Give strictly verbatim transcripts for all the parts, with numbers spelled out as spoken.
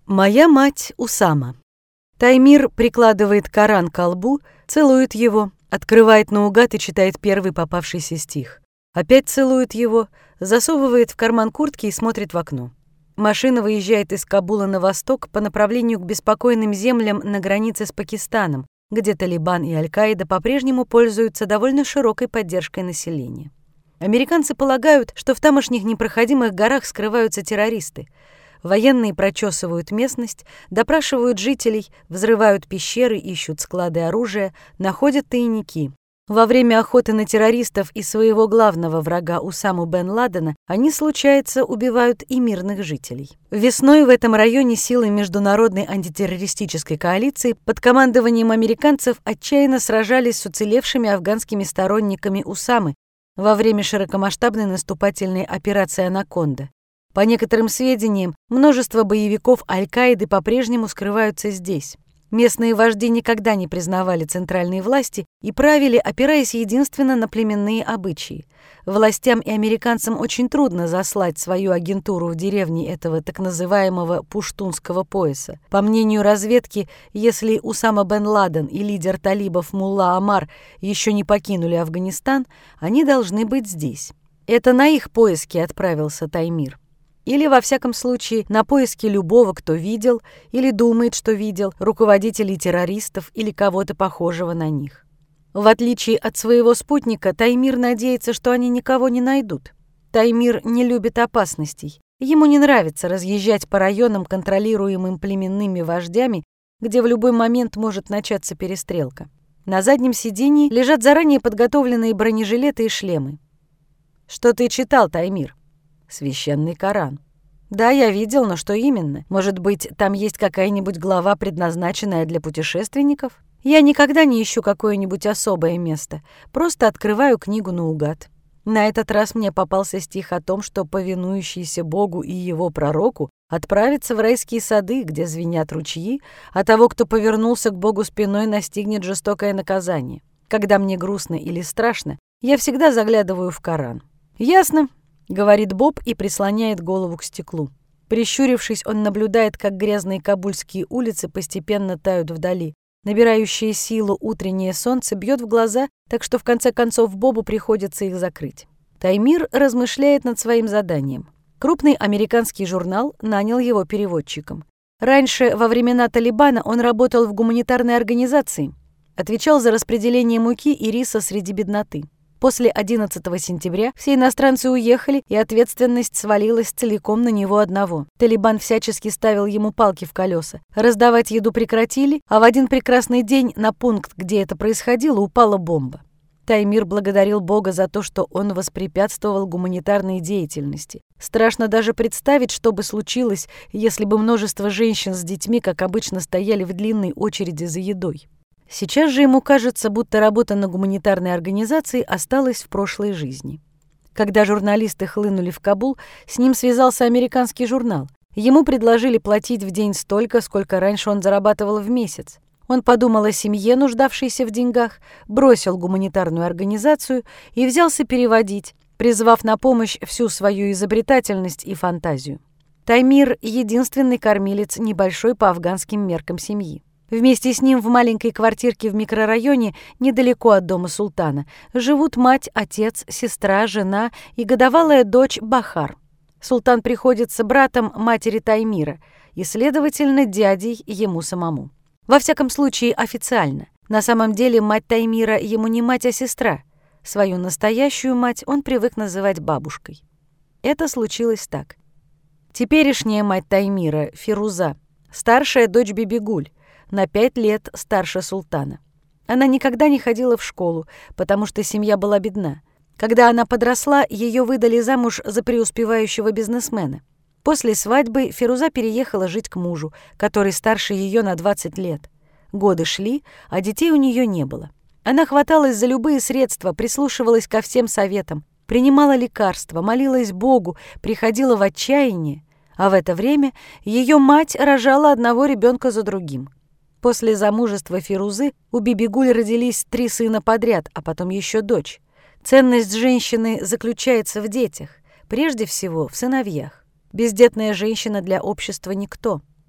Моя мать Усама. Таймир прикладывает Коран к колбу, целует его, открывает наугад и читает первый попавшийся стих. Опять целует его, засовывает в карман куртки и смотрит в окно. Машина выезжает из Кабула на восток по направлению к беспокойным землям на границе с Пакистаном, где Талибан и Аль-Каида по-прежнему пользуются довольно широкой поддержкой населения. Американцы полагают, что в тамошних непроходимых горах скрываются террористы. Военные прочесывают местность, допрашивают жителей, взрывают пещеры, ищут склады оружия, находят тайники. Во время охоты на террористов и своего главного врага Усаму бен Ладена они, случается, убивают и мирных жителей. Весной в этом районе силы международной антитеррористической коалиции под командованием американцев отчаянно сражались с уцелевшими афганскими сторонниками Усамы во время широкомасштабной наступательной операции «Анаконда». По некоторым сведениям, множество боевиков Аль-Каиды по-прежнему скрываются здесь. Местные вожди никогда не признавали центральные власти и правили, опираясь единственно на племенные обычаи. Властям и американцам очень трудно заслать свою агентуру в деревни этого так называемого пуштунского пояса. По мнению разведки, если Усама бен Ладен и лидер талибов Мулла Амар еще не покинули Афганистан, они должны быть здесь. Это на их поиски отправился Таймир. Или, во всяком случае, на поиски любого, кто видел или думает, что видел, руководителей террористов или кого-то похожего на них. В отличие от своего спутника, Таймир надеется, что они никого не найдут. Таймир не любит опасностей. Ему не нравится разъезжать по районам, контролируемым племенными вождями, где в любой момент может начаться перестрелка. На заднем сиденье лежат заранее подготовленные бронежилеты и шлемы. «Что ты читал, Таймир?» «Священный Коран». «Да, я видел, но что именно? Может быть, там есть какая-нибудь глава, предназначенная для путешественников? Я никогда не ищу какое-нибудь особое место, просто открываю книгу наугад. На этот раз мне попался стих о том, что повинующийся Богу и его пророку отправится в райские сады, где звенят ручьи, а того, кто повернулся к Богу спиной, настигнет жестокое наказание. Когда мне грустно или страшно, я всегда заглядываю в Коран». «Ясно», — говорит Боб и прислоняет голову к стеклу. Прищурившись, он наблюдает, как грязные кабульские улицы постепенно тают вдали. Набирающее силу утреннее солнце бьет в глаза, так что в конце концов Бобу приходится их закрыть. Таймир размышляет над своим заданием. Крупный американский журнал нанял его переводчиком. Раньше, во времена Талибана, он работал в гуманитарной организации, отвечал за распределение муки и риса среди бедноты. После одиннадцатого сентября все иностранцы уехали, и ответственность свалилась целиком на него одного. Талибан всячески ставил ему палки в колеса. Раздавать еду прекратили, а в один прекрасный день на пункт, где это происходило, упала бомба. Таймир благодарил Бога за то, что он воспрепятствовал гуманитарной деятельности. Страшно даже представить, что бы случилось, если бы множество женщин с детьми, как обычно, стояли в длинной очереди за едой. Сейчас же ему кажется, будто работа на гуманитарной организации осталась в прошлой жизни. Когда журналисты хлынули в Кабул, с ним связался американский журнал. Ему предложили платить в день столько, сколько раньше он зарабатывал в месяц. Он подумал о семье, нуждавшейся в деньгах, бросил гуманитарную организацию и взялся переводить, призвав на помощь всю свою изобретательность и фантазию. Таймир — единственный кормилец небольшой по афганским меркам семьи. Вместе с ним в маленькой квартирке в микрорайоне, недалеко от дома султана, живут мать, отец, сестра, жена и годовалая дочь Бахар. Султан приходится братом матери Таймира и, следовательно, дядей ему самому. Во всяком случае, официально. На самом деле мать Таймира ему не мать, а сестра. Свою настоящую мать он привык называть бабушкой. Это случилось так. Теперешняя мать Таймира, Фируза, старшая дочь Бибигуль, на пять лет старше султана. Она никогда не ходила в школу, потому что семья была бедна. Когда она подросла, ее выдали замуж за преуспевающего бизнесмена. После свадьбы Фируза переехала жить к мужу, который старше ее на двадцать лет. Годы шли, а детей у нее не было. Она хваталась за любые средства, прислушивалась ко всем советам, принимала лекарства, молилась Богу, приходила в отчаяние, а в это время ее мать рожала одного ребенка за другим. После замужества Фирузы у Бибигуль родились три сына подряд, а потом еще дочь. Ценность женщины заключается в детях, прежде всего в сыновьях. Бездетная женщина для общества никто.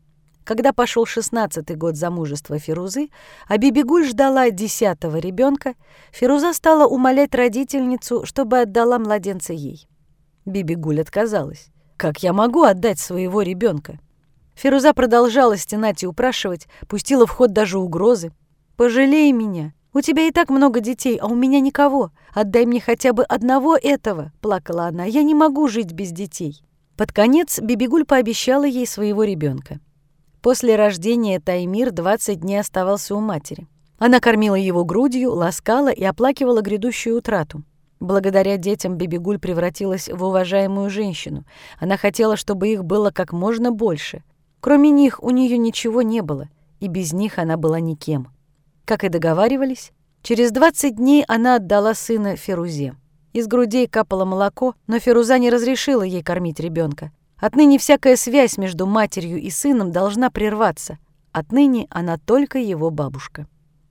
Когда пошел шестнадцатый год замужества Фирузы, а Бибигуль ждала десятого ребенка, Фируза стала умолять родительницу, чтобы отдала младенца ей. Бибигуль отказалась. «Как я могу отдать своего ребенка?» Фируза продолжала стенать и упрашивать, пустила в ход даже угрозы. «Пожалей меня. У тебя и так много детей, а у меня никого. Отдай мне хотя бы одного этого», — плакала она. «Я не могу жить без детей». Под конец Бибигуль пообещала ей своего ребенка. После рождения Таймир двадцать дней оставался у матери. Она кормила его грудью, ласкала и оплакивала грядущую утрату. Благодаря детям Бибигуль превратилась в уважаемую женщину. Она хотела, чтобы их было как можно больше. Кроме них у нее ничего не было, и без них она была никем. Как и договаривались, через двадцать дней она отдала сына Фирузе. Из грудей капало молоко, но Фируза не разрешила ей кормить ребенка. Отныне всякая связь между матерью и сыном должна прерваться. Отныне она только его бабушка.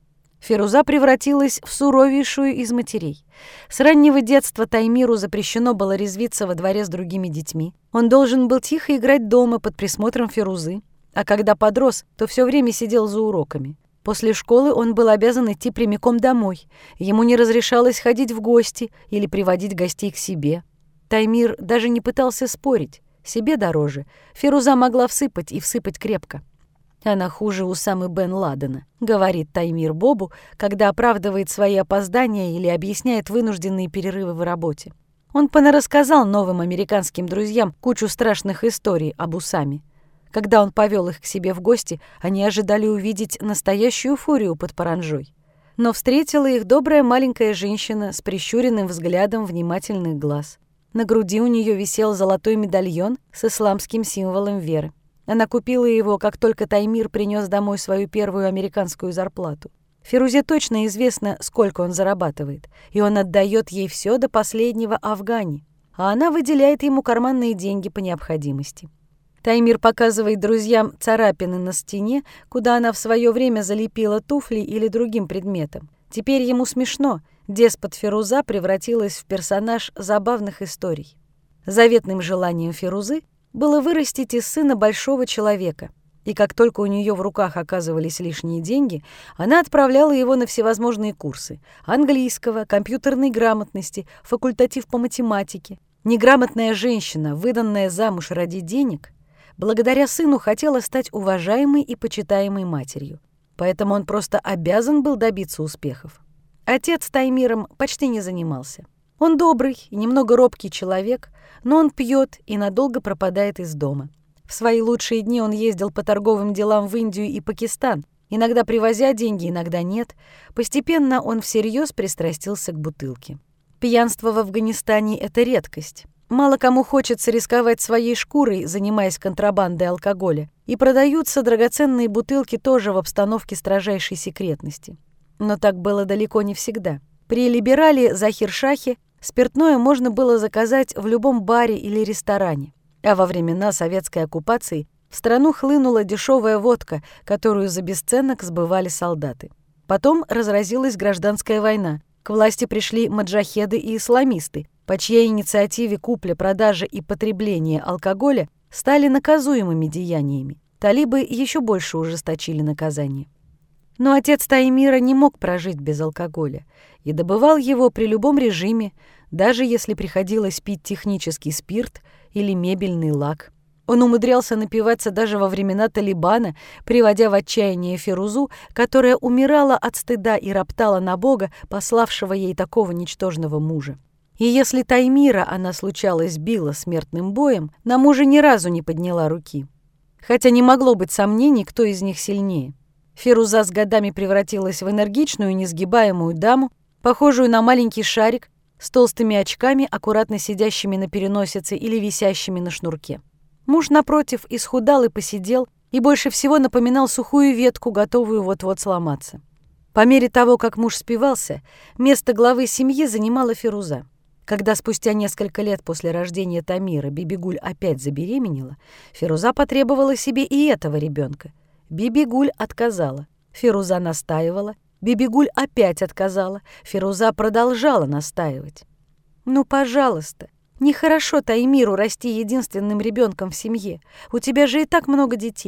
Фируза превратилась в суровейшую из матерей. С раннего детства Таймиру запрещено было резвиться во дворе с другими детьми. Он должен был тихо играть дома под присмотром Фирузы, а когда подрос, то все время сидел за уроками. После школы он был обязан идти прямиком домой. Ему не разрешалось ходить в гости или приводить гостей к себе. Таймир даже не пытался спорить. Себе дороже. Фируза могла всыпать и всыпать крепко. «Она хуже Усамы бен Ладена», — говорит Таймир Бобу, когда оправдывает свои опоздания или объясняет вынужденные перерывы в работе. Он понарассказал новым американским друзьям кучу страшных историй об Усаме. Когда он повел их к себе в гости, они ожидали увидеть настоящую фурию под паранджой. Но встретила их добрая маленькая женщина с прищуренным взглядом внимательных глаз. На груди у нее висел золотой медальон с исламским символом веры. Она купила его, как только Таймир принес домой свою первую американскую зарплату. Фирузе точно известно, сколько он зарабатывает, и он отдает ей все до последнего афгани, а она выделяет ему карманные деньги по необходимости. Таймир показывает друзьям царапины на стене, куда она в свое время залепила туфли или другим предметом. Теперь ему смешно. Деспот Фируза превратилась в персонаж забавных историй. Заветным желанием Фирузы было вырастить из сына большого человека. И как только у нее в руках оказывались лишние деньги, она отправляла его на всевозможные курсы – английского, компьютерной грамотности, факультатив по математике. Неграмотная женщина, выданная замуж ради денег, благодаря сыну хотела стать уважаемой и почитаемой матерью. Поэтому он просто обязан был добиться успехов. Отец Таймиром почти не занимался. Он добрый и немного робкий человек, но он пьет и надолго пропадает из дома. В свои лучшие дни он ездил по торговым делам в Индию и Пакистан, иногда привозя деньги, иногда нет. Постепенно он всерьез пристрастился к бутылке. Пьянство в Афганистане – это редкость. Мало кому хочется рисковать своей шкурой, занимаясь контрабандой алкоголя, и продаются драгоценные бутылки тоже в обстановке строжайшей секретности. Но так было далеко не всегда. При либерале Захир-Шахе спиртное можно было заказать в любом баре или ресторане, а во времена советской оккупации в страну хлынула дешевая водка, которую за бесценок сбывали солдаты. Потом разразилась гражданская война. К власти пришли маджахеды и исламисты, по чьей инициативе купля, продажа и потребление алкоголя стали наказуемыми деяниями. Талибы еще больше ужесточили наказание. Но отец Таймира не мог прожить без алкоголя и добывал его при любом режиме, даже если приходилось пить технический спирт или мебельный лак. Он умудрялся напиваться даже во времена Талибана, приводя в отчаяние Фирузу, которая умирала от стыда и роптала на Бога, пославшего ей такого ничтожного мужа. И если Таймира она случалось била смертным боем, на мужа ни разу не подняла руки. Хотя не могло быть сомнений, кто из них сильнее. Фируза с годами превратилась в энергичную, несгибаемую даму, похожую на маленький шарик, с толстыми очками, аккуратно сидящими на переносице или висящими на шнурке. Муж, напротив, исхудал и посидел, и больше всего напоминал сухую ветку, готовую вот-вот сломаться. По мере того, как муж спивался, место главы семьи занимала Фируза. Когда спустя несколько лет после рождения Тамира Бибигуль опять забеременела, Фируза потребовала себе и этого ребенка. Бибигуль отказала. Фируза настаивала. Бибигуль опять отказала. Фируза продолжала настаивать. «Ну, пожалуйста, нехорошо Таймиру расти единственным ребенком в семье. У тебя же и так много детей.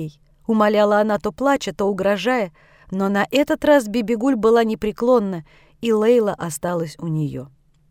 — умоляла она, то плача, то угрожая, но на этот раз Бибигуль была непреклонна, и Лейла осталась у нее.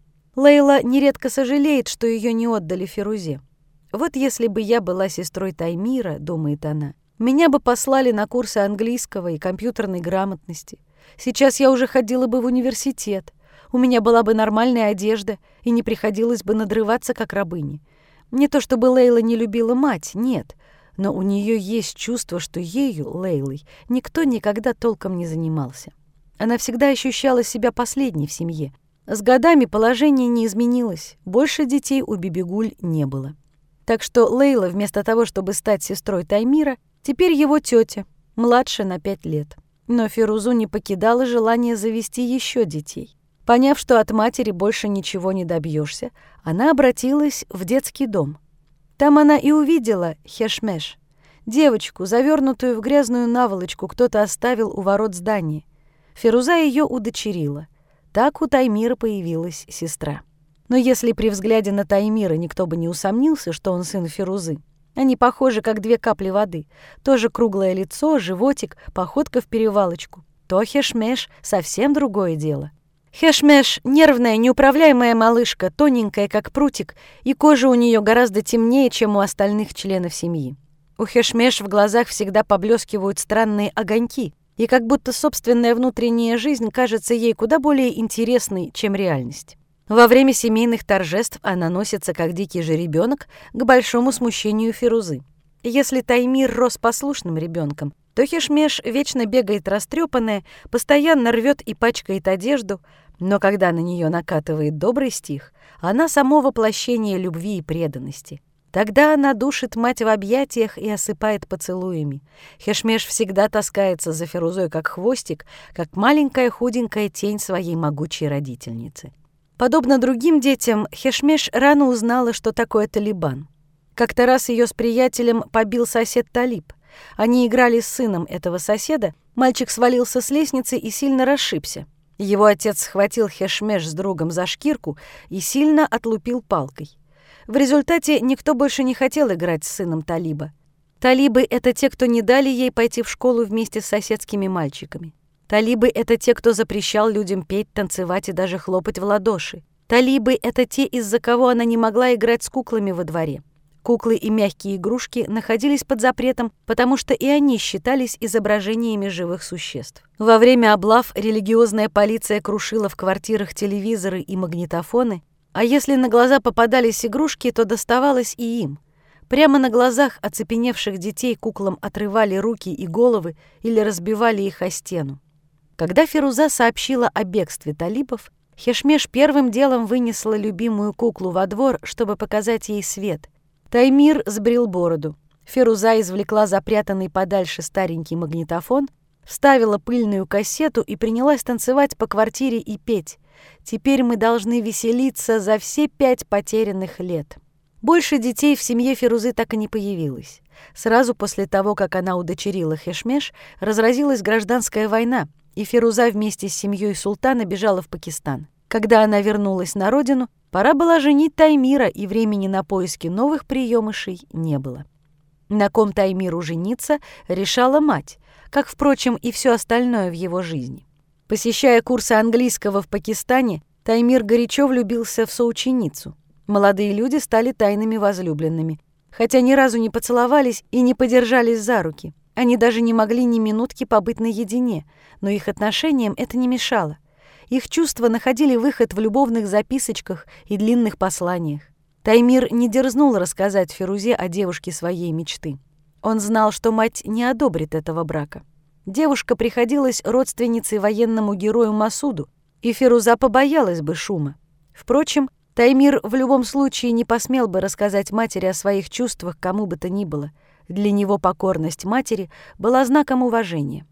Лейла нередко сожалеет, что ее не отдали Фирузе. «Вот если бы я была сестрой Таймира, — думает она, — меня бы послали на курсы английского и компьютерной грамотности. Сейчас я уже ходила бы в университет, у меня была бы нормальная одежда, и не приходилось бы надрываться, как рабыне. Не то чтобы Лейла не любила мать, нет, но у нее есть чувство, что ею, Лейлой, никто никогда толком не занимался. Она всегда ощущала себя последней в семье. С годами положение не изменилось, больше детей у Бибигуль не было. Так что Лейла, вместо того, чтобы стать сестрой Таймира, теперь его тетя, младше на пять лет. Но Фирузу не покидало желание завести еще детей. Поняв, что от матери больше ничего не добьешься, она обратилась в детский дом. Там она и увидела Хешмеш, девочку, завернутую в грязную наволочку, кто-то оставил у ворот здания. Фируза ее удочерила. Так у Таймира появилась сестра. Но если при взгляде на Таймира никто бы не усомнился, что он сын Фирузы, они похожи, как две капли воды, тоже круглое лицо, животик, походка в перевалочку, то Хешмеш совсем другое дело. Хешмеш — нервная, неуправляемая малышка, тоненькая, как прутик, и кожа у нее гораздо темнее, чем у остальных членов семьи. У Хешмеш в глазах всегда поблескивают странные огоньки, и как будто собственная внутренняя жизнь кажется ей куда более интересной, чем реальность. Во время семейных торжеств она носится, как дикий жеребенок, к большому смущению Фирузы. Если Таймир рос послушным ребенком, то Хешмеш вечно бегает растрепанная, постоянно рвет и пачкает одежду, но когда на нее накатывает добрый стих, она само воплощение любви и преданности. Тогда она душит мать в объятиях и осыпает поцелуями. Хешмеш всегда таскается за Фирузой как хвостик, как маленькая худенькая тень своей могучей родительницы. Подобно другим детям, Хешмеш рано узнала, что такое талибан. Как-то раз ее с приятелем побил сосед Талиб. Они играли с сыном этого соседа, мальчик свалился с лестницы и сильно расшибся. Его отец схватил Хешмеш с другом за шкирку и сильно отлупил палкой. В результате никто больше не хотел играть с сыном Талиба. Талибы — это те, кто не дали ей пойти в школу вместе с соседскими мальчиками. Талибы — это те, кто запрещал людям петь, танцевать и даже хлопать в ладоши. Талибы — это те, из-за кого она не могла играть с куклами во дворе. Куклы и мягкие игрушки находились под запретом, потому что и они считались изображениями живых существ. Во время облав религиозная полиция крушила в квартирах телевизоры и магнитофоны, а если на глаза попадались игрушки, то доставалось и им. Прямо на глазах оцепеневших детей куклам отрывали руки и головы или разбивали их о стену. Когда Фируза сообщила о бегстве талибов, Хешмеш первым делом вынесла любимую куклу во двор, чтобы показать ей свет. Таймир сбрил бороду. Фируза извлекла запрятанный подальше старенький магнитофон, вставила пыльную кассету и принялась танцевать по квартире и петь. «Теперь мы должны веселиться за все пять потерянных лет». Больше детей в семье Фирузы так и не появилось. Сразу после того, как она удочерила Хешмеш, разразилась гражданская война, и Фируза вместе с семьей султана бежала в Пакистан. Когда она вернулась на родину, пора было женить Таймира, и времени на поиски новых приемышей не было. На ком Таймиру жениться, решала мать, как, впрочем, и все остальное в его жизни. Посещая курсы английского в Пакистане, Таймир горячо влюбился в соученицу. Молодые люди стали тайными возлюбленными, хотя ни разу не поцеловались и не подержались за руки. Они даже не могли ни минутки побыть наедине, но их отношениям это не мешало. Их чувства находили выход в любовных записочках и длинных посланиях. Таймир не дерзнул рассказать Фирузе о девушке своей мечты. Он знал, что мать не одобрит этого брака. Девушка приходилась родственницей военному герою Масуду, и Фируза побоялась бы шума. Впрочем, Таймир в любом случае не посмел бы рассказать матери о своих чувствах кому бы то ни было. Для него покорность матери была знаком уважения.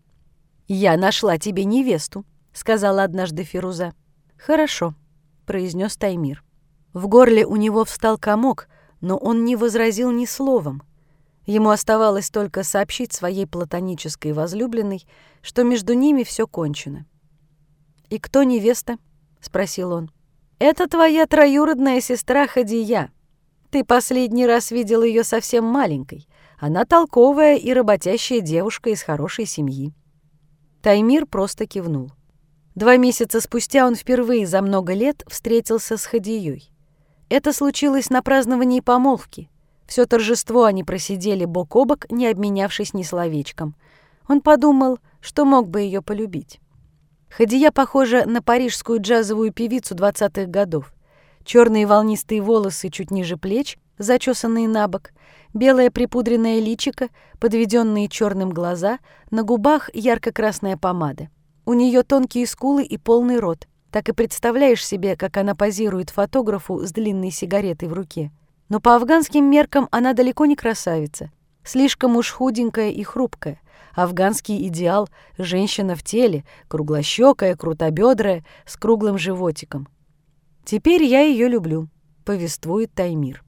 «Я нашла тебе невесту», — сказала однажды Фируза. «Хорошо», — произнес Таймир. В горле у него встал комок, но он не возразил ни словом. Ему оставалось только сообщить своей платонической возлюбленной, что между ними все кончено. «И кто невеста?» — спросил он. «Это твоя троюродная сестра Хадия. Ты последний раз видел ее совсем маленькой. Она толковая и работящая девушка из хорошей семьи». Таймир просто кивнул. Два месяца спустя он впервые за много лет встретился с Хадией. Это случилось на праздновании помолвки. Все торжество они просидели бок о бок, не обменявшись ни словечком. Он подумал, что мог бы ее полюбить. Хадия похожа на парижскую джазовую певицу двадцатых годов. Черные волнистые волосы чуть ниже плеч, зачесанные на бок, белое припудренное личико, подведенные черным глаза, на губах ярко-красная помада. У нее тонкие скулы и полный рот. Так и представляешь себе, как она позирует фотографу с длинной сигаретой в руке. Но по афганским меркам она далеко не красавица. Слишком уж худенькая и хрупкая. Афганский идеал — женщина в теле, круглощёкая, крутобёдрая, с круглым животиком. «Теперь я ее люблю», — повествует Таймир.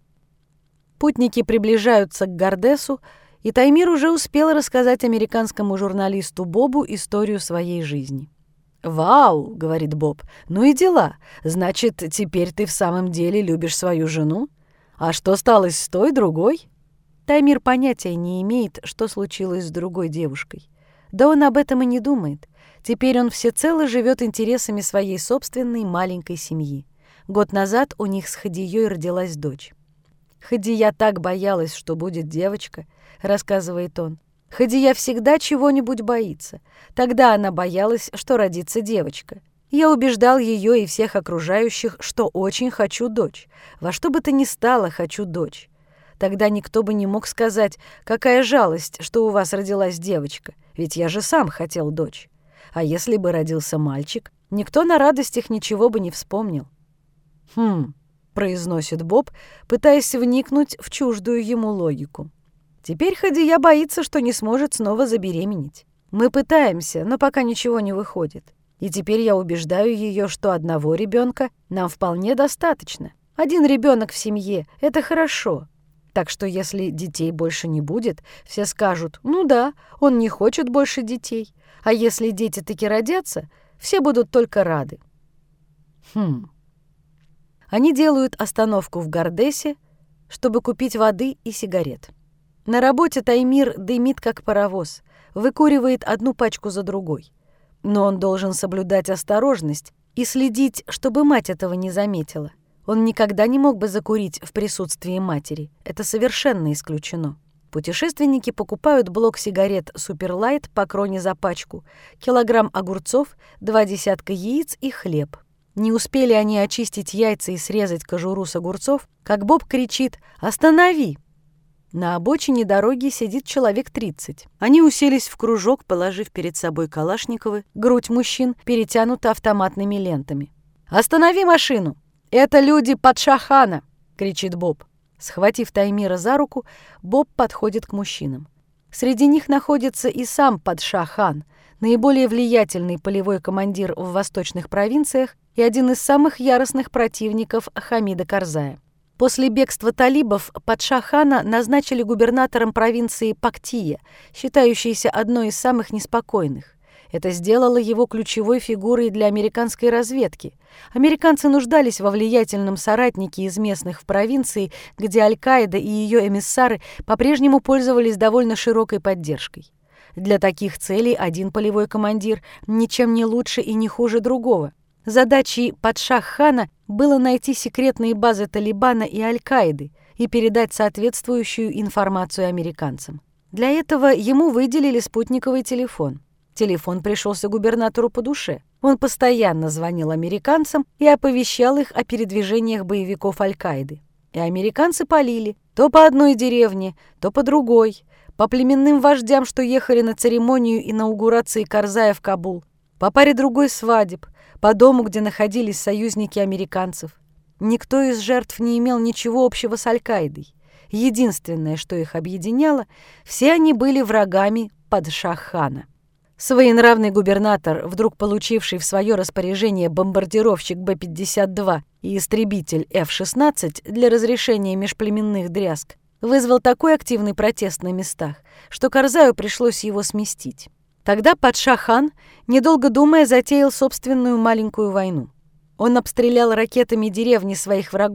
Путники приближаются к Гардесу, и Таймир уже успел рассказать американскому журналисту Бобу историю своей жизни. «Вау!» — говорит Боб. «Ну и дела. Значит, теперь ты в самом деле любишь свою жену? А что стало с той, другой?» Таймир понятия не имеет, что случилось с другой девушкой. Да он об этом и не думает. Теперь он всецело живет интересами своей собственной маленькой семьи. Год назад у них с Хадией родилась дочь. «Хадия так боялась, что будет девочка», — рассказывает он. «Хадия всегда чего-нибудь боится. Тогда она боялась, что родится девочка. Я убеждал ее и всех окружающих, что очень хочу дочь. Во что бы то ни стало, хочу дочь. Тогда никто бы не мог сказать, какая жалость, что у вас родилась девочка, ведь я же сам хотел дочь. А если бы родился мальчик, никто на радостях ничего бы не вспомнил». «Хм», — произносит Боб, пытаясь вникнуть в чуждую ему логику. «Теперь Хадия боится, что не сможет снова забеременеть. Мы пытаемся, но пока ничего не выходит. И теперь я убеждаю ее, что одного ребенка нам вполне достаточно. Один ребенок в семье — это хорошо. Так что если детей больше не будет, все скажут: ну да, он не хочет больше детей. А если дети таки родятся, все будут только рады». Хм. Они делают остановку в Гардесе, чтобы купить воды и сигарет. На работе Таймир дымит, как паровоз, выкуривает одну пачку за другой. Но он должен соблюдать осторожность и следить, чтобы мать этого не заметила. Он никогда не мог бы закурить в присутствии матери. Это совершенно исключено. Путешественники покупают блок сигарет «Суперлайт» по кроне за пачку, килограмм огурцов, два десятка яиц и хлеб. Не успели они очистить яйца и срезать кожуру с огурцов, как Боб кричит: «Останови!». На обочине дороги сидит человек тридцать. Они уселись в кружок, положив перед собой калашниковы, грудь мужчин перетянута автоматными лентами. «Останови машину! Это люди Падша-хана!» — кричит Боб. Схватив Таймира за руку, Боб подходит к мужчинам. Среди них находится и сам Падша-хан, наиболее влиятельный полевой командир в восточных провинциях и один из самых яростных противников Хамида Карзая. После бегства талибов Падша-хана назначили губернатором провинции Пактия, считающейся одной из самых неспокойных. Это сделало его ключевой фигурой для американской разведки. Американцы нуждались во влиятельном соратнике из местных в провинции, где Аль-Каида и ее эмиссары по-прежнему пользовались довольно широкой поддержкой. Для таких целей один полевой командир ничем не лучше и не хуже другого. Задачей Падша-хана было найти секретные базы Талибана и Аль-Каиды и передать соответствующую информацию американцам. Для этого ему выделили спутниковый телефон. Телефон пришелся губернатору по душе. Он постоянно звонил американцам и оповещал их о передвижениях боевиков Аль-Каиды. И американцы палили то по одной деревне, то по другой, по племенным вождям, что ехали на церемонию инаугурации Карзая в Кабул, по паре другой свадеб, по дому, где находились союзники американцев. Никто из жертв не имел ничего общего с Аль-Каидой. Единственное, что их объединяло, все они были врагами Падша-хана. Своенравный губернатор, вдруг получивший в свое распоряжение бомбардировщик Бэ пятьдесят два и истребитель Эф шестнадцать для разрешения межплеменных дрязг, вызвал такой активный протест на местах, что Карзаю пришлось его сместить. Тогда Падша-хан, недолго думая, затеял собственную маленькую войну. Он обстрелял ракетами деревни своих врагов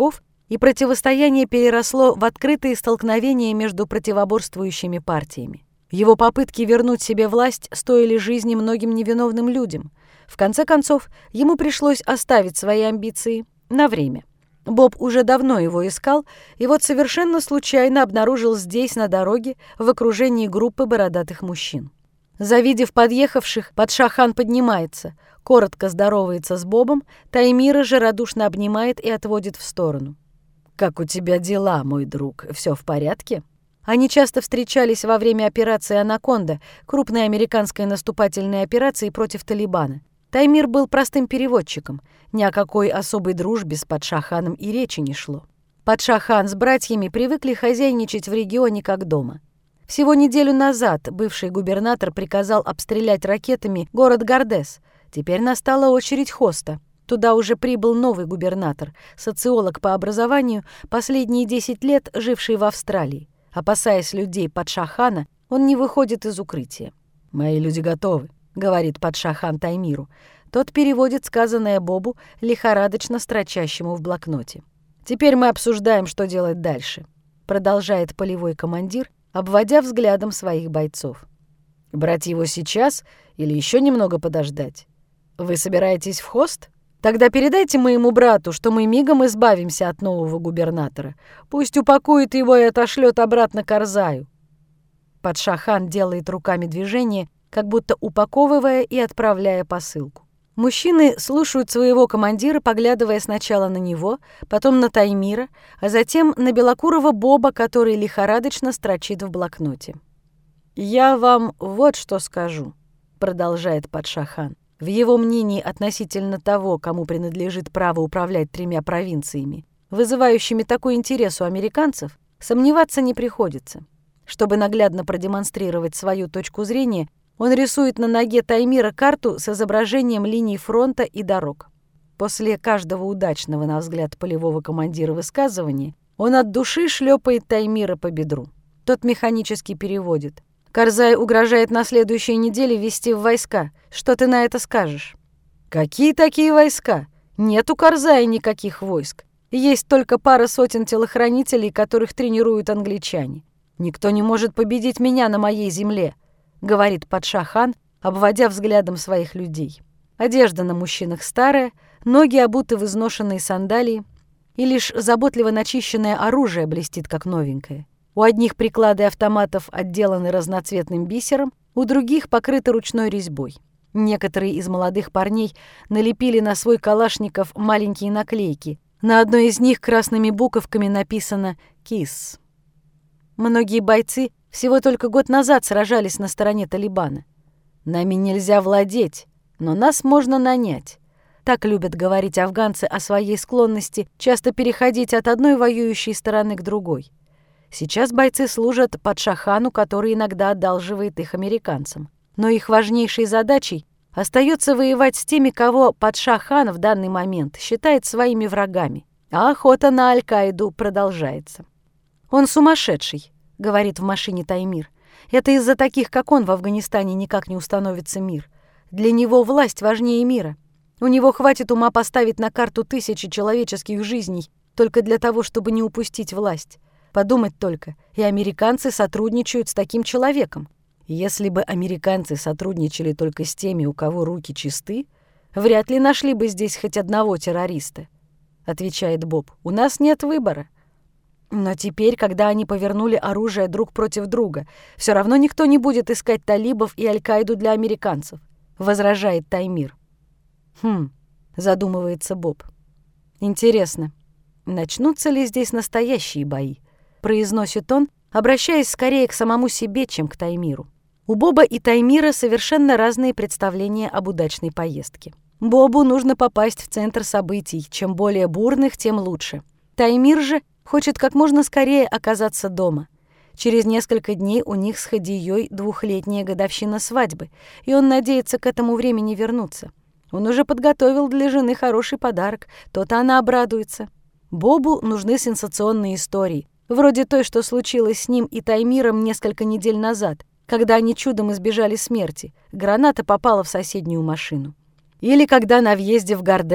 и противостояние переросло в открытые столкновения между противоборствующими партиями. Его попытки вернуть себе власть стоили жизни многим невиновным людям. В конце концов, ему пришлось оставить свои амбиции на время. Боб уже давно его искал, и вот совершенно случайно обнаружил здесь, на дороге, в окружении группы бородатых мужчин. Завидев подъехавших, Падша-хан поднимается, коротко здоровается с Бобом, Таймира же радушно обнимает и отводит в сторону. «Как у тебя дела, мой друг? Все в порядке?» Они часто встречались во время операции «Анаконда», крупной американской наступательной операции против Талибана. Таймир был простым переводчиком, ни о какой особой дружбе с Падша-ханом и речи не шло. Падша-хан с братьями привыкли хозяйничать в регионе как дома. Всего неделю назад бывший губернатор приказал обстрелять ракетами город Гардес. Теперь настала очередь Хоста. Туда уже прибыл новый губернатор, социолог по образованию, последние десять лет живший в Австралии. Опасаясь людей Падша-хана, он не выходит из укрытия. «Мои люди готовы», — говорит Падша-хан Таймиру. Тот переводит сказанное Бобу, лихорадочно строчащему в блокноте. «Теперь мы обсуждаем, что делать дальше», — продолжает полевой командир, обводя взглядом своих бойцов. «Брать его сейчас или еще немного подождать? Вы собираетесь в Хост? Тогда передайте моему брату, что мы мигом избавимся от нового губернатора. Пусть упакует его и отошлет обратно к Арзаю». Падша-хан делает руками движение, как будто упаковывая и отправляя посылку. Мужчины слушают своего командира, поглядывая сначала на него, потом на Таймира, а затем на белокурого Боба, который лихорадочно строчит в блокноте. «Я вам вот что скажу», — продолжает Падша-хан. В его мнении относительно того, кому принадлежит право управлять тремя провинциями, вызывающими такой интерес у американцев, сомневаться не приходится. Чтобы наглядно продемонстрировать свою точку зрения, он рисует на ноге Таймира карту с изображением линий фронта и дорог. После каждого удачного, на взгляд полевого командира, высказывания он от души шлепает Таймира по бедру. Тот механически переводит. «Карзай угрожает на следующей неделе ввести в войска. Что ты на это скажешь?» «Какие такие войска? Нет у Карзая никаких войск. Есть только пара сотен телохранителей, которых тренируют англичане. Никто не может победить меня на моей земле», — говорит Падша-хан, обводя взглядом своих людей. Одежда на мужчинах старая, ноги обуты в изношенные сандалии, и лишь заботливо начищенное оружие блестит как новенькое. У одних приклады автоматов отделаны разноцветным бисером, у других покрыты ручной резьбой. Некоторые из молодых парней налепили на свой калашников маленькие наклейки. На одной из них красными буковками написано «Кис». Многие бойцы всего только год назад сражались на стороне Талибана. «Нами нельзя владеть, но нас можно нанять». Так любят говорить афганцы о своей склонности часто переходить от одной воюющей стороны к другой. Сейчас бойцы служат Падша-хану, который иногда одалживает их американцам. Но их важнейшей задачей остается воевать с теми, кого Падша-хан в данный момент считает своими врагами. А охота на Аль-Каиду продолжается. «Он сумасшедший», — говорит в машине Таймир. «Это из-за таких, как он, в Афганистане никак не установится мир. Для него власть важнее мира. У него хватит ума поставить на карту тысячи человеческих жизней только для того, чтобы не упустить власть. Подумать только, и американцы сотрудничают с таким человеком. Если бы американцы сотрудничали только с теми, у кого руки чисты, вряд ли нашли бы здесь хоть одного террориста», — отвечает Боб. «У нас нет выбора». «Но теперь, когда они повернули оружие друг против друга, все равно никто не будет искать талибов и Аль-Каиду для американцев», — возражает Таймир. «Хм», — задумывается Боб. «Интересно, начнутся ли здесь настоящие бои?» — произносит он, обращаясь скорее к самому себе, чем к Таймиру. У Боба и Таймира совершенно разные представления об удачной поездке. Бобу нужно попасть в центр событий, чем более бурных, тем лучше. Таймир же хочет как можно скорее оказаться дома. Через несколько дней у них с Хадией двухлетняя годовщина свадьбы, и он надеется к этому времени вернуться. Он уже подготовил для жены хороший подарок, то-то она обрадуется. Бобу нужны сенсационные истории, вроде той, что случилось с ним и Таймиром несколько недель назад, когда они чудом избежали смерти, граната попала в соседнюю машину. Или когда на въезде в Гардес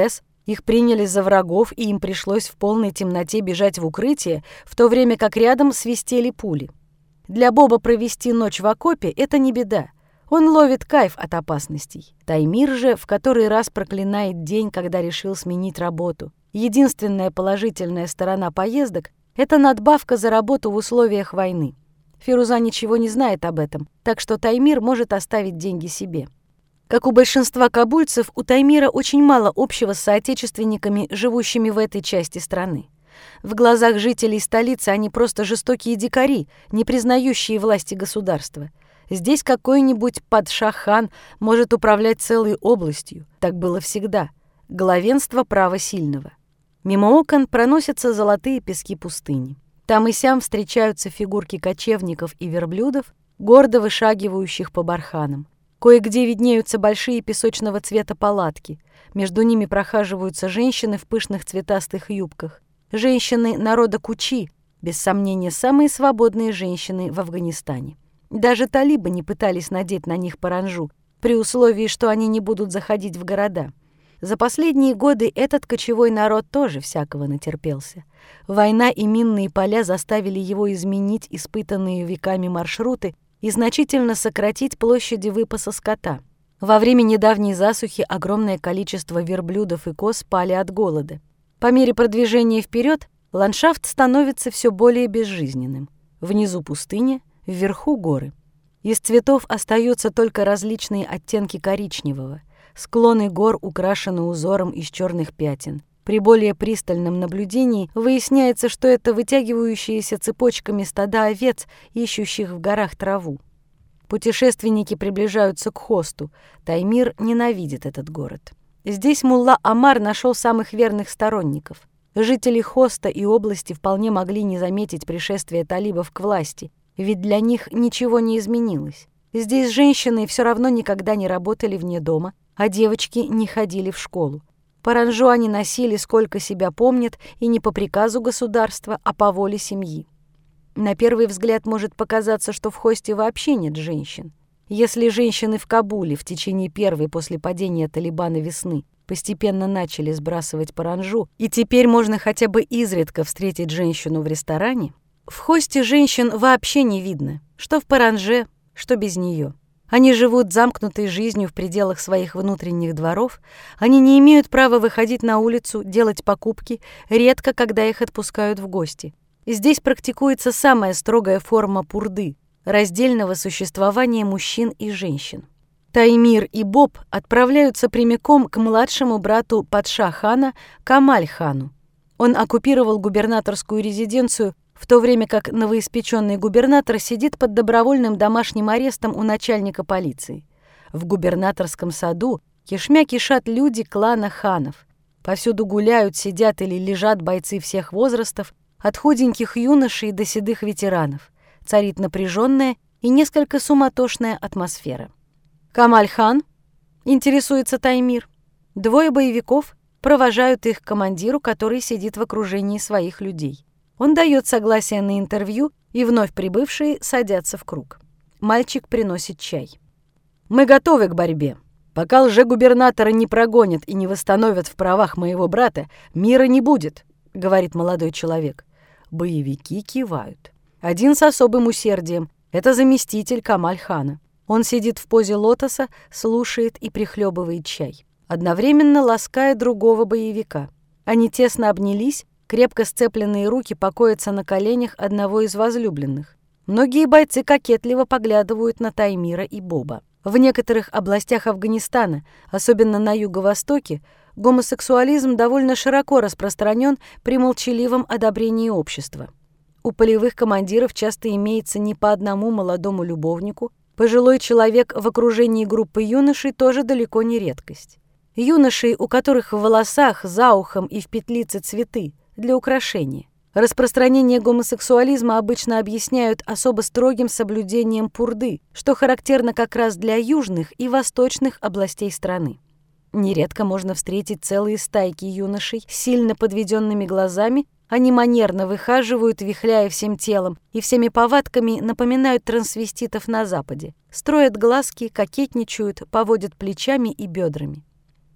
Их приняли за врагов, и им пришлось в полной темноте бежать в укрытие, в то время как рядом свистели пули. Для Боба провести ночь в окопе — это не беда. Он ловит кайф от опасностей. Таймир же в который раз проклинает день, когда решил сменить работу. Единственная положительная сторона поездок — это надбавка за работу в условиях войны. Фируза ничего не знает об этом, так что Таймир может оставить деньги себе. Как у большинства кабульцев, у Таймира очень мало общего с соотечественниками, живущими в этой части страны. В глазах жителей столицы они просто жестокие дикари, не признающие власти государства. Здесь какой-нибудь падша-хан может управлять целой областью. Так было всегда. Главенство права сильного. Мимо окон проносятся золотые пески пустыни. Там и сям встречаются фигурки кочевников и верблюдов, гордо вышагивающих по барханам. Кое-где виднеются большие песочного цвета палатки. Между ними прохаживаются женщины в пышных цветастых юбках. Женщины народа кучи, без сомнения, самые свободные женщины в Афганистане. Даже талибы не пытались надеть на них паранджу, при условии, что они не будут заходить в города. За последние годы этот кочевой народ тоже всякого натерпелся. Война и минные поля заставили его изменить испытанные веками маршруты и значительно сократить площади выпаса скота. Во время недавней засухи огромное количество верблюдов и коз пали от голода. По мере продвижения вперед ландшафт становится все более безжизненным. Внизу пустыня, вверху горы. Из цветов остаются только различные оттенки коричневого. Склоны гор украшены узором из черных пятен. При более пристальном наблюдении выясняется, что это вытягивающиеся цепочками стада овец, ищущих в горах траву. Путешественники приближаются к Хосту. Таймир ненавидит этот город. Здесь мулла Омар нашел самых верных сторонников. Жители Хоста и области вполне могли не заметить пришествия талибов к власти, ведь для них ничего не изменилось. Здесь женщины все равно никогда не работали вне дома, а девочки не ходили в школу. Паранджу они носили сколько себя помнят, и не по приказу государства, а по воле семьи. На первый взгляд может показаться, что в Хосте вообще нет женщин. Если женщины в Кабуле в течение первой после падения Талибана весны постепенно начали сбрасывать паранджу, и теперь можно хотя бы изредка встретить женщину в ресторане, в Хосте женщин вообще не видно, что в парандже, что без нее. Они живут замкнутой жизнью в пределах своих внутренних дворов, они не имеют права выходить на улицу, делать покупки, редко когда их отпускают в гости. Здесь практикуется самая строгая форма пурды – раздельного существования мужчин и женщин. Таймир и Боб отправляются прямиком к младшему брату падша-хана Камаль-хану. Он оккупировал губернаторскую резиденцию, в то время как новоиспеченный губернатор сидит под добровольным домашним арестом у начальника полиции. В губернаторском саду кишмя кишат люди клана ханов. Повсюду гуляют, сидят или лежат бойцы всех возрастов, от худеньких юношей до седых ветеранов. Царит напряженная и несколько суматошная атмосфера. «Камаль-хан?» — интересуется Таймир. Двое боевиков провожают их к командиру, который сидит в окружении своих людей. Он дает согласие на интервью, и вновь прибывшие садятся в круг. Мальчик приносит чай. «Мы готовы к борьбе. Пока лже-губернатора не прогонят и не восстановят в правах моего брата, мира не будет», — говорит молодой человек. Боевики кивают. Один с особым усердием — это заместитель Камаль-хана. Он сидит в позе лотоса, слушает и прихлебывает чай, одновременно лаская другого боевика. Они тесно обнялись, крепко сцепленные руки покоятся на коленях одного из возлюбленных. Многие бойцы кокетливо поглядывают на Таймира и Боба. В некоторых областях Афганистана, особенно на юго-востоке, гомосексуализм довольно широко распространен при молчаливом одобрении общества. У полевых командиров часто имеется не по одному молодому любовнику, пожилой человек в окружении группы юношей тоже далеко не редкость. Юношей, у которых в волосах, за ухом и в петлице цветы, для украшения. Распространение гомосексуализма обычно объясняют особо строгим соблюдением пурды, что характерно как раз для южных и восточных областей страны. Нередко можно встретить целые стайки юношей с сильно подведенными глазами, они манерно выхаживают, вихляя всем телом, и всеми повадками напоминают трансвеститов на Западе. Строят глазки, кокетничают, поводят плечами и бедрами.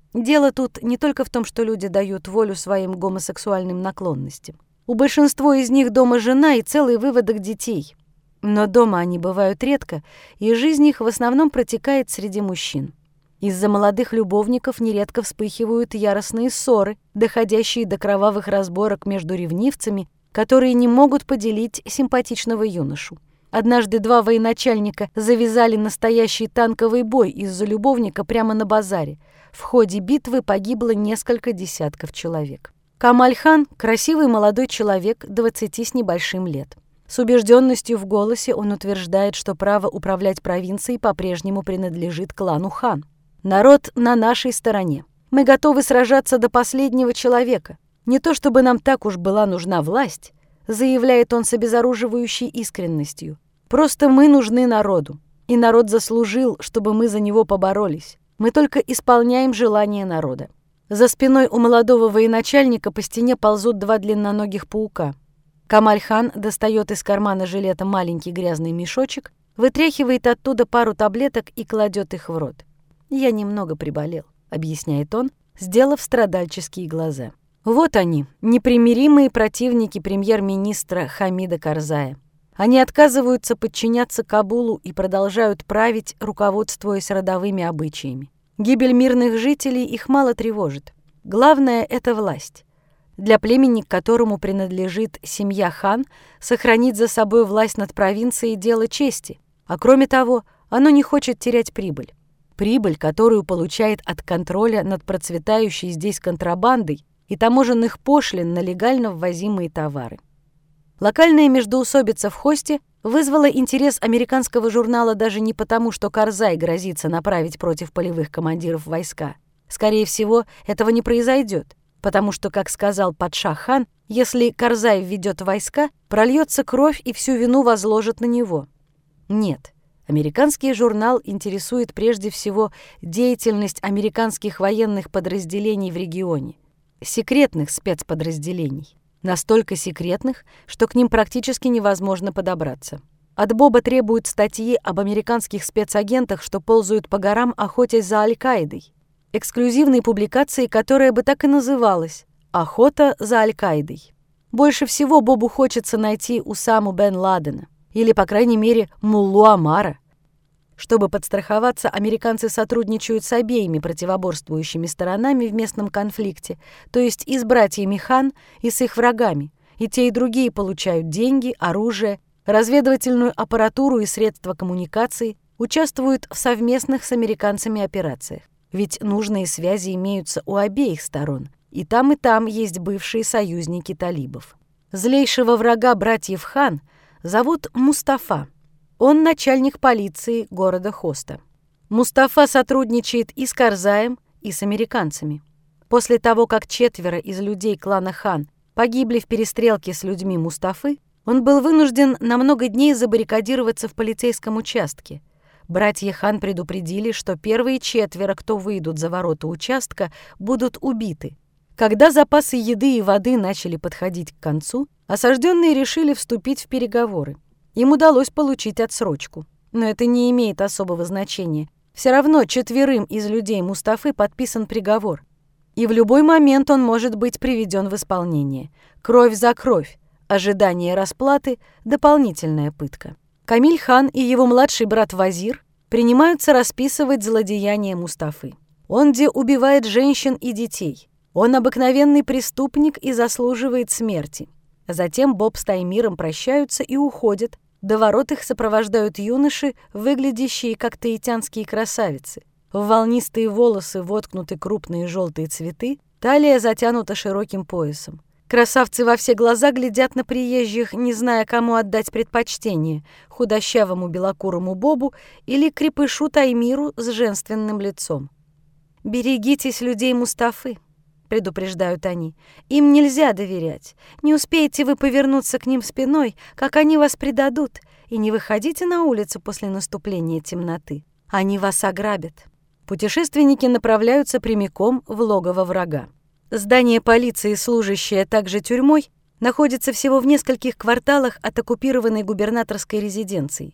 Дело тут не только в том, что люди дают волю своим гомосексуальным наклонностям. У большинства из них дома жена и целый выводок детей. Но дома они бывают редко, и жизнь их в основном протекает среди мужчин. Из-за молодых любовников нередко вспыхивают яростные ссоры, доходящие до кровавых разборок между ревнивцами, которые не могут поделить симпатичного юношу. Однажды два военачальника завязали настоящий танковый бой из-за любовника прямо на базаре. В ходе битвы погибло несколько десятков человек. Камаль-хан – красивый молодой человек, двадцати с небольшим лет. С убежденностью в голосе он утверждает, что право управлять провинцией по-прежнему принадлежит клану хан. «Народ на нашей стороне. Мы готовы сражаться до последнего человека. Не то чтобы нам так уж была нужна власть», заявляет он с обезоруживающей искренностью. «Просто мы нужны народу, и народ заслужил, чтобы мы за него поборолись. Мы только исполняем желание народа». За спиной у молодого военачальника по стене ползут два длинноногих паука. Камаль-хан достает из кармана жилета маленький грязный мешочек, вытряхивает оттуда пару таблеток и кладет их в рот. «Я немного приболел», — объясняет он, сделав страдальческие глаза. Вот они, непримиримые противники премьер-министра Хамида Карзая. Они отказываются подчиняться Кабулу и продолжают править, руководствуясь родовыми обычаями. Гибель мирных жителей их мало тревожит. Главное — это власть. Для племени, к которому принадлежит семья хан, сохранить за собой власть над провинцией — дело чести. А кроме того, оно не хочет терять прибыль. Прибыль, которую получает от контроля над процветающей здесь контрабандой и таможенных пошлин на легально ввозимые товары. Локальная междоусобица в Хосте вызвала интерес американского журнала даже не потому, что Карзай грозится направить против полевых командиров войска. Скорее всего, этого не произойдет, потому что, как сказал Падша хан, если Карзай введет войска, прольется кровь и всю вину возложат на него. Нет, американский журнал интересует прежде всего деятельность американских военных подразделений в регионе, секретных спецподразделений. Настолько секретных, что к ним практически невозможно подобраться. От Боба требуют статьи об американских спецагентах, что ползают по горам, охотясь за Аль-Каидой. Эксклюзивной публикации, которая бы так и называлась «Охота за Аль-Каидой». Больше всего Бобу хочется найти Усаму бен Ладена, или, по крайней мере, Муллу Амара. Чтобы подстраховаться, американцы сотрудничают с обеими противоборствующими сторонами в местном конфликте, то есть и с братьями хан, и с их врагами. И те, и другие получают деньги, оружие, разведывательную аппаратуру и средства коммуникации, участвуют в совместных с американцами операциях. Ведь нужные связи имеются у обеих сторон, и там, и там есть бывшие союзники талибов. Злейшего врага братьев хан зовут Мустафа. Он начальник полиции города Хоста. Мустафа сотрудничает и с Карзаем, и с американцами. После того, как четверо из людей клана хан погибли в перестрелке с людьми Мустафы, он был вынужден на много дней забаррикадироваться в полицейском участке. Братья хан предупредили, что первые четверо, кто выйдут за ворота участка, будут убиты. Когда запасы еды и воды начали подходить к концу, осажденные решили вступить в переговоры. Им удалось получить отсрочку. Но это не имеет особого значения. Все равно четверым из людей Мустафы подписан приговор. И в любой момент он может быть приведен в исполнение. Кровь за кровь. Ожидание расплаты – дополнительная пытка. Камиль-хан и его младший брат Вазир принимаются расписывать злодеяния Мустафы. Он где убивает женщин и детей. Он обыкновенный преступник и заслуживает смерти. Затем Боб с Таймиром прощаются и уходят. До ворот их сопровождают юноши, выглядящие как таитянские красавицы. В волнистые волосы воткнуты крупные желтые цветы, талия затянута широким поясом. Красавцы во все глаза глядят на приезжих, не зная, кому отдать предпочтение – худощавому белокурому Бобу или крепышу Таймиру с женственным лицом. «Берегитесь людей Мустафы», — предупреждают они. «Им нельзя доверять. Не успеете вы повернуться к ним спиной, как они вас предадут, и не выходите на улицу после наступления темноты. Они вас ограбят». Путешественники направляются прямиком в логово врага. Здание полиции, служащее также тюрьмой, находится всего в нескольких кварталах от оккупированной губернаторской резиденции.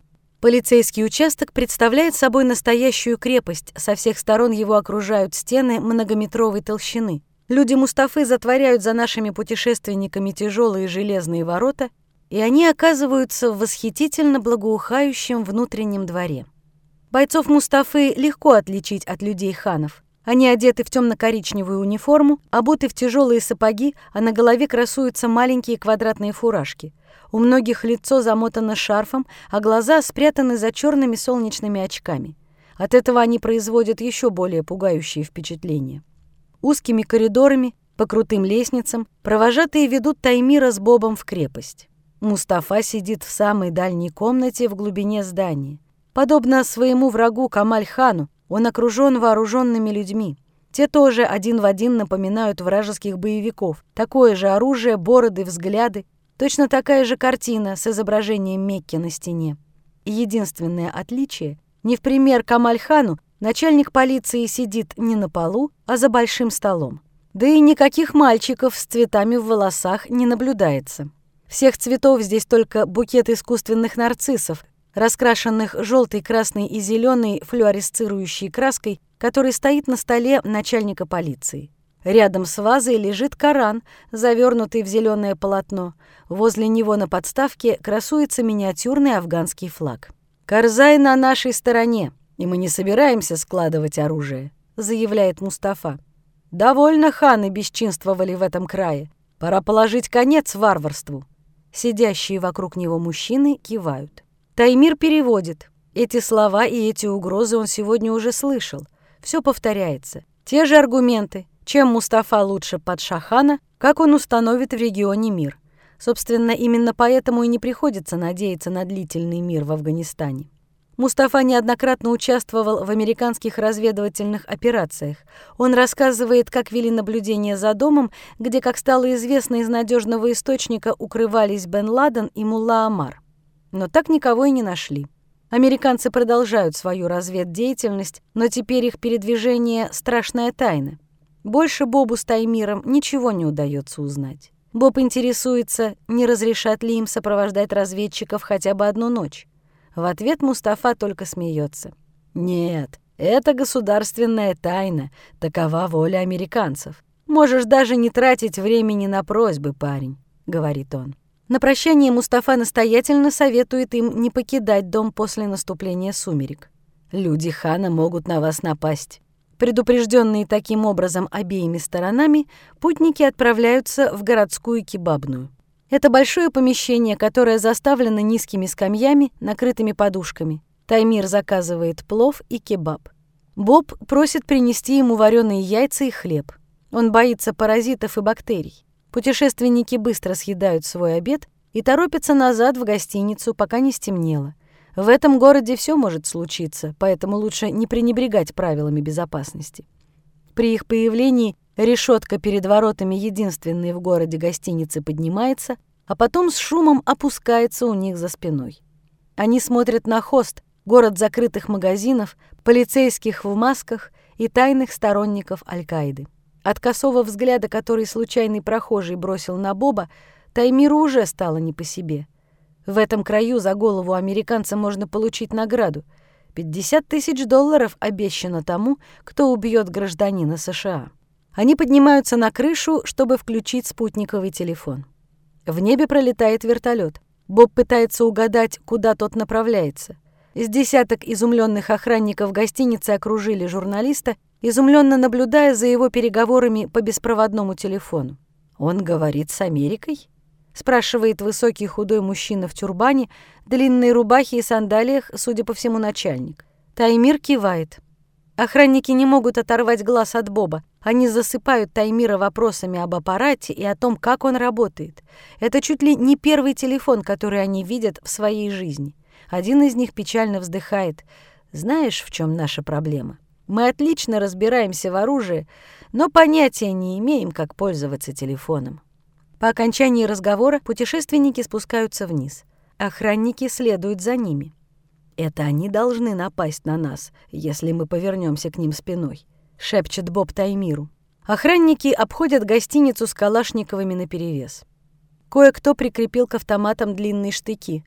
Полицейский участок представляет собой настоящую крепость, со всех сторон его окружают стены многометровой толщины. Люди Мустафы затворяют за нашими путешественниками тяжелые железные ворота, и они оказываются в восхитительно благоухающем внутреннем дворе. Бойцов Мустафы легко отличить от людей ханов. Они одеты в темно-коричневую униформу, обуты в тяжелые сапоги, а на голове красуются маленькие квадратные фуражки. У многих лицо замотано шарфом, а глаза спрятаны за черными солнечными очками. От этого они производят еще более пугающие впечатления. Узкими коридорами, по крутым лестницам провожатые ведут Таймира с Бобом в крепость. Мустафа сидит в самой дальней комнате в глубине здания. Подобно своему врагу Камаль-хану, он окружен вооруженными людьми. Те тоже один в один напоминают вражеских боевиков. Такое же оружие, бороды, взгляды. Точно такая же картина с изображением Мекки на стене. И единственное отличие — не в пример Камаль-хану начальник полиции сидит не на полу, а за большим столом. Да и никаких мальчиков с цветами в волосах не наблюдается. Всех цветов здесь только букет искусственных нарциссов, раскрашенных желтой, красной и зеленой флуоресцирующей краской, который стоит на столе начальника полиции. Рядом с вазой лежит Коран, завернутый в зеленое полотно. Возле него на подставке красуется миниатюрный афганский флаг. «Карзай на нашей стороне, и мы не собираемся складывать оружие», — заявляет Мустафа. «Довольно ханы бесчинствовали в этом крае. Пора положить конец варварству». Сидящие вокруг него мужчины кивают. Таймир переводит. Эти слова и эти угрозы он сегодня уже слышал. Все повторяется. Те же аргументы. Чем Мустафа лучше падшахана, как он установит в регионе мир. Собственно, именно поэтому и не приходится надеяться на длительный мир в Афганистане. Мустафа неоднократно участвовал в американских разведывательных операциях. Он рассказывает, как вели наблюдение за домом, где, как стало известно из надежного источника, укрывались Бен Ладен и Мулла Амар. Но так никого и не нашли. Американцы продолжают свою разведдеятельность, но теперь их передвижение — страшная тайна. Больше Бобу с Таймиром ничего не удается узнать. Боб интересуется, не разрешат ли им сопровождать разведчиков хотя бы одну ночь. В ответ Мустафа только смеется. «Нет, это государственная тайна, такова воля американцев. Можешь даже не тратить времени на просьбы, парень», — говорит он. На прощание Мустафа настоятельно советует им не покидать дом после наступления сумерек. «Люди хана могут на вас напасть». Предупрежденные таким образом обеими сторонами, путники отправляются в городскую кебабную. Это большое помещение, которое заставлено низкими скамьями, накрытыми подушками. Таймир заказывает плов и кебаб. Боб просит принести ему вареные яйца и хлеб. Он боится паразитов и бактерий. Путешественники быстро съедают свой обед и торопятся назад в гостиницу, пока не стемнело. В этом городе все может случиться, поэтому лучше не пренебрегать правилами безопасности. При их появлении решетка перед воротами единственной в городе гостиницы поднимается, а потом с шумом опускается у них за спиной. Они смотрят на Хост, город закрытых магазинов, полицейских в масках и тайных сторонников Аль-Каиды. От косого взгляда, который случайный прохожий бросил на Боба, Таймиру уже стало не по себе. В этом краю за голову американца можно получить награду. пятьдесят тысяч долларов обещано тому, кто убьет гражданина США. Они поднимаются на крышу, чтобы включить спутниковый телефон. В небе пролетает вертолет. Боб пытается угадать, куда тот направляется. С десяток изумленных охранников гостиницы окружили журналиста, изумленно наблюдая за его переговорами по беспроводному телефону. «Он говорит с Америкой?» — спрашивает высокий худой мужчина в тюрбане, длинной рубахе и сандалиях, судя по всему, начальник. Таймир кивает. Охранники не могут оторвать глаз от Боба. Они засыпают Таймира вопросами об аппарате и о том, как он работает. Это чуть ли не первый телефон, который они видят в своей жизни. Один из них печально вздыхает. «Знаешь, в чем наша проблема? Мы отлично разбираемся в оружии, но понятия не имеем, как пользоваться телефоном». По окончании разговора путешественники спускаются вниз. Охранники следуют за ними. «Это они должны напасть на нас, если мы повернемся к ним спиной», — шепчет Боб Таймиру. Охранники обходят гостиницу с калашниковыми наперевес. Кое-кто прикрепил к автоматам длинные штыки.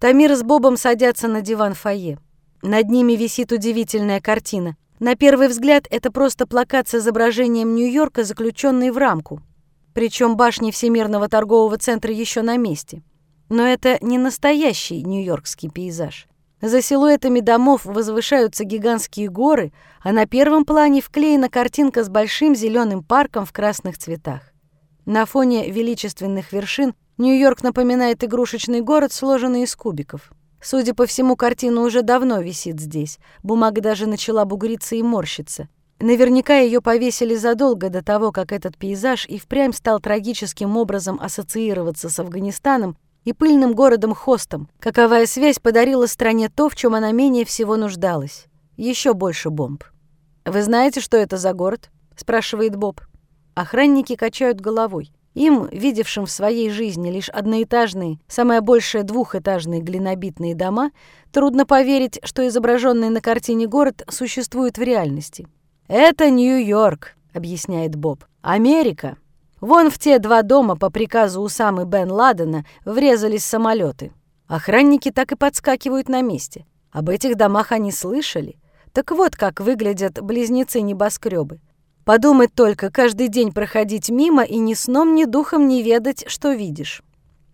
Тамир с Бобом садятся на диван фойе. Над ними висит удивительная картина. На первый взгляд это просто плакат с изображением Нью-Йорка, заключенный в рамку. Причем башни Всемирного торгового центра еще на месте. Но это не настоящий нью-йоркский пейзаж. За силуэтами домов возвышаются гигантские горы, а на первом плане вклеена картинка с большим зеленым парком в красных цветах. На фоне величественных вершин Нью-Йорк напоминает игрушечный город, сложенный из кубиков. Судя по всему, картина уже давно висит здесь. Бумага даже начала бугриться и морщиться. Наверняка ее повесили задолго до того, как этот пейзаж и впрямь стал трагическим образом ассоциироваться с Афганистаном и пыльным городом Хостом. Каковая связь подарила стране то, в чем она менее всего нуждалась. Еще больше бомб. «Вы знаете, что это за город?» — спрашивает Боб. Охранники качают головой. Им, видевшим в своей жизни лишь одноэтажные, самое большее двухэтажные глинобитные дома, трудно поверить, что изображенный на картине город существует в реальности. «Это Нью-Йорк», — объясняет Боб. «Америка. Вон в те два дома по приказу Усамы бен Ладена врезались самолеты. Охранники так и подскакивают на месте. Об этих домах они слышали. Так вот, как выглядят близнецы-небоскребы. Подумать только, каждый день проходить мимо и ни сном, ни духом не ведать, что видишь».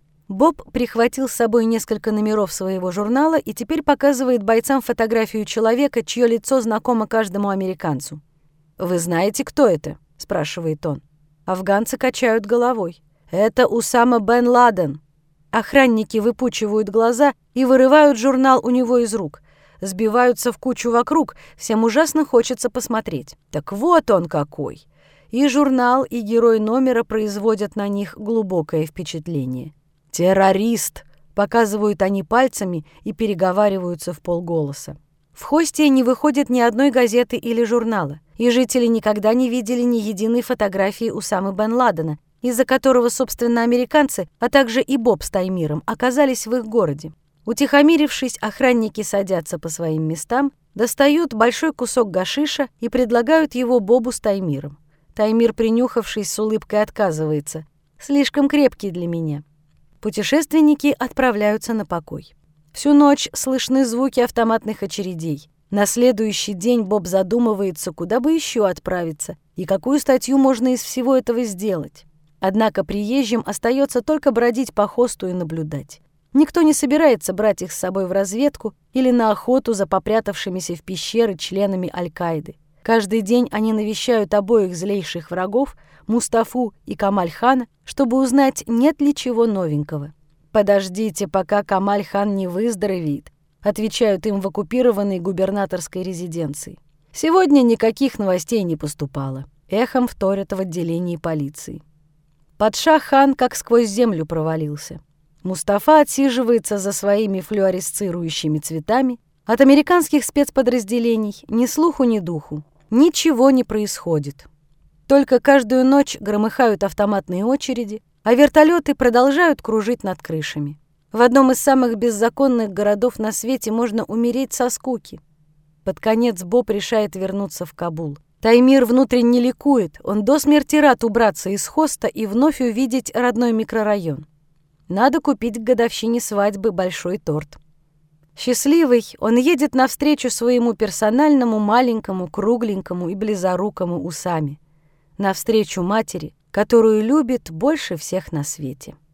Боб прихватил с собой несколько номеров своего журнала и теперь показывает бойцам фотографию человека, чье лицо знакомо каждому американцу. «Вы знаете, кто это?» — спрашивает он. Афганцы качают головой. «Это Усама бен Ладен». Охранники выпучивают глаза и вырывают журнал у него из рук. Сбиваются в кучу вокруг, всем ужасно хочется посмотреть. Так вот он какой! И журнал, и герой номера производят на них глубокое впечатление. «Террорист!» — показывают они пальцами и переговариваются в полголоса. В Хосте не выходит ни одной газеты или журнала, и жители никогда не видели ни единой фотографии Усамы бен Ладена, из-за которого, собственно, американцы, а также и Боб с Таймиром оказались в их городе. Утихомирившись, охранники садятся по своим местам, достают большой кусок гашиша и предлагают его Бобу с Таймиром. Таймир, принюхавшись, с улыбкой отказывается. «Слишком крепкий для меня». Путешественники отправляются на покой. Всю ночь слышны звуки автоматных очередей. На следующий день Боб задумывается, куда бы еще отправиться и какую статью можно из всего этого сделать. Однако приезжим остается только бродить по Хосту и наблюдать. Никто не собирается брать их с собой в разведку или на охоту за попрятавшимися в пещеры членами Аль-Каиды. Каждый день они навещают обоих злейших врагов, Мустафу и Камаль-хана, чтобы узнать, нет ли чего новенького. «Подождите, пока Камаль-хан не выздоровеет», отвечают им в оккупированной губернаторской резиденции. Сегодня никаких новостей не поступало. Эхом вторят в отделении полиции. Падша-хан как сквозь землю провалился. Мустафа отсиживается за своими флуоресцирующими цветами. От американских спецподразделений ни слуху, ни духу. Ничего не происходит. Только каждую ночь громыхают автоматные очереди, а вертолеты продолжают кружить над крышами. В одном из самых беззаконных городов на свете можно умереть со скуки. Под конец Боб решает вернуться в Кабул. Таймир внутренне ликует, он до смерти рад убраться из Хоста и вновь увидеть родной микрорайон. Надо купить к годовщине свадьбы большой торт. Счастливый, он едет навстречу своему персональному маленькому, кругленькому и близорукому Усаме. Навстречу матери, которую любит больше всех на свете.